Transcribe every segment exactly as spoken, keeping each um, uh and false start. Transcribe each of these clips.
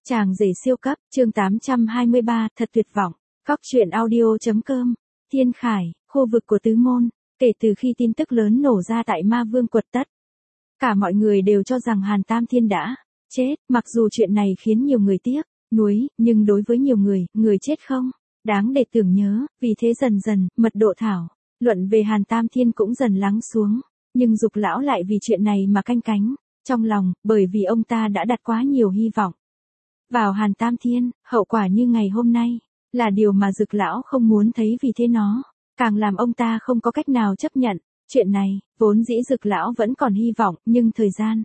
Chàng rể siêu cấp, chương tám trăm hai mươi ba, thật tuyệt vọng. Cóc truyện audio.com. Thiên Khải, khu vực của Tứ Môn. Kể từ khi tin tức lớn nổ ra tại Ma Vương Quật Tất, cả mọi người đều cho rằng Hàn Tam Thiên đã chết, mặc dù chuyện này khiến nhiều người tiếc nuối, nhưng đối với nhiều người, người chết không đáng để tưởng nhớ, vì thế dần dần, mật độ thảo luận về Hàn Tam Thiên cũng dần lắng xuống, nhưng Dục lão lại vì chuyện này mà canh cánh trong lòng, bởi vì ông ta đã đặt quá nhiều hy vọng vào Hàn Tam Thiên, hậu quả như ngày hôm nay là điều mà Dực lão không muốn thấy, vì thế nó càng làm ông ta không có cách nào chấp nhận chuyện này. Vốn dĩ Dực lão vẫn còn hy vọng, nhưng thời gian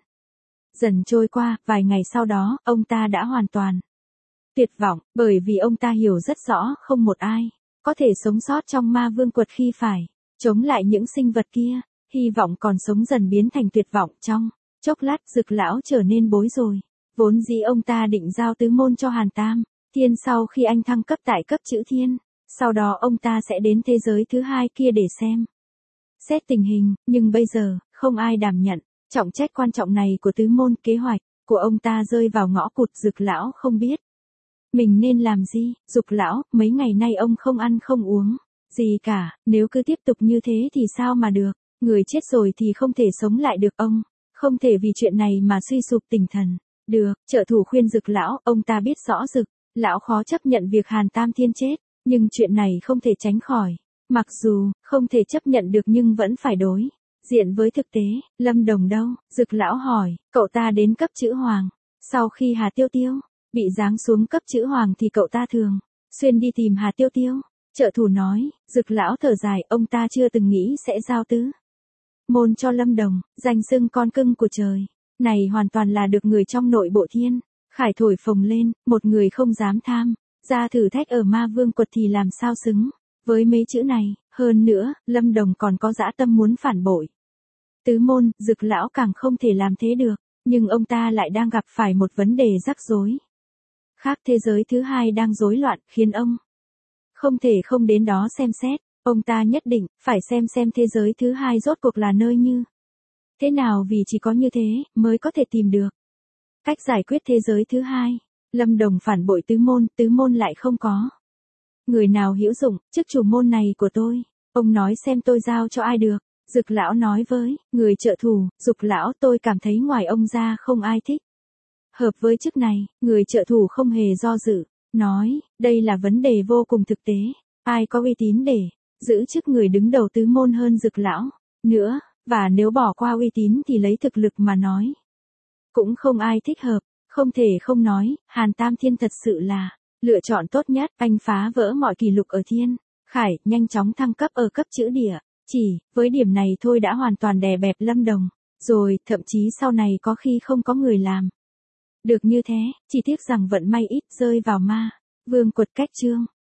dần trôi qua, vài ngày sau đó, ông ta đã hoàn toàn tuyệt vọng, bởi vì ông ta hiểu rất rõ không một ai có thể sống sót trong Ma Vương Quật khi phải chống lại những sinh vật kia. Hy vọng còn sống dần biến thành tuyệt vọng, trong chốc lát Dực lão trở nên bối rối. Vốn dĩ ông ta định giao Tứ Môn cho Hàn Tam Thiên sau khi anh thăng cấp tại cấp chữ thiên, sau đó ông ta sẽ đến thế giới thứ hai kia để xem xét tình hình, nhưng bây giờ, không ai đảm nhận trọng trách quan trọng này của Tứ Môn. Kế hoạch của ông ta rơi vào ngõ cụt, Dực lão không biết mình nên làm gì. Dục lão, mấy ngày nay ông không ăn không uống gì cả, nếu cứ tiếp tục như thế thì sao mà được, người chết rồi thì không thể sống lại được, ông không thể vì chuyện này mà suy sụp tinh thần được. Trợ thủ khuyên Dực lão, ông ta biết rõ Dực lão khó chấp nhận việc Hàn Tam Thiên chết, nhưng chuyện này không thể tránh khỏi. Mặc dù không thể chấp nhận được nhưng vẫn phải đối diện với thực tế. Lâm Đồng đâu? Dực lão hỏi. Cậu ta đến cấp chữ hoàng. Sau khi Hà Tiêu Tiêu bị giáng xuống cấp chữ hoàng thì cậu ta thường xuyên đi tìm Hà Tiêu Tiêu. Trợ thủ nói. Dực lão thở dài, ông ta chưa từng nghĩ sẽ giao Tứ Môn cho Lâm Đồng, danh xưng con cưng của trời này hoàn toàn là được người trong nội bộ Thiên Khải thổi phồng lên. Một người không dám tham ra thử thách ở Ma Vương Quật thì làm sao xứng với mấy chữ này. Hơn nữa, Lâm Đồng còn có dã tâm muốn phản bội Tứ Môn. Dực lão càng không thể làm thế được, nhưng ông ta lại đang gặp phải một vấn đề rắc rối khác. Thế giới thứ hai đang rối loạn, khiến ông không thể không đến đó xem xét. Ông ta nhất định phải xem xem thế giới thứ hai rốt cuộc là nơi như thế nào, vì chỉ có như thế mới có thể tìm được cách giải quyết thế giới thứ hai. Lâm Đồng phản bội Tứ Môn, Tứ Môn lại không có người nào hữu dụng, chức chủ môn này của tôi, ông nói xem tôi giao cho ai được. Dực lão nói với người trợ thủ. Dục lão, tôi cảm thấy ngoài ông ra không ai thích hợp với chức này. Người trợ thủ không hề do dự, nói, đây là vấn đề vô cùng thực tế, ai có uy tín để giữ chức người đứng đầu Tứ Môn hơn Dực lão nữa, và nếu bỏ qua uy tín thì lấy thực lực mà nói, cũng không ai thích hợp. Không thể không nói, Hàn Tam Thiên thật sự là lựa chọn tốt nhất. Anh phá vỡ mọi kỷ lục ở Thiên Khải, nhanh chóng thăng cấp ở cấp chữ địa. Chỉ với điểm này thôi đã hoàn toàn đè bẹp Lâm Đồng rồi, thậm chí sau này có khi không có người làm được như thế. Chỉ tiếc rằng vận may ít rơi vào Ma Vương Quật cách chương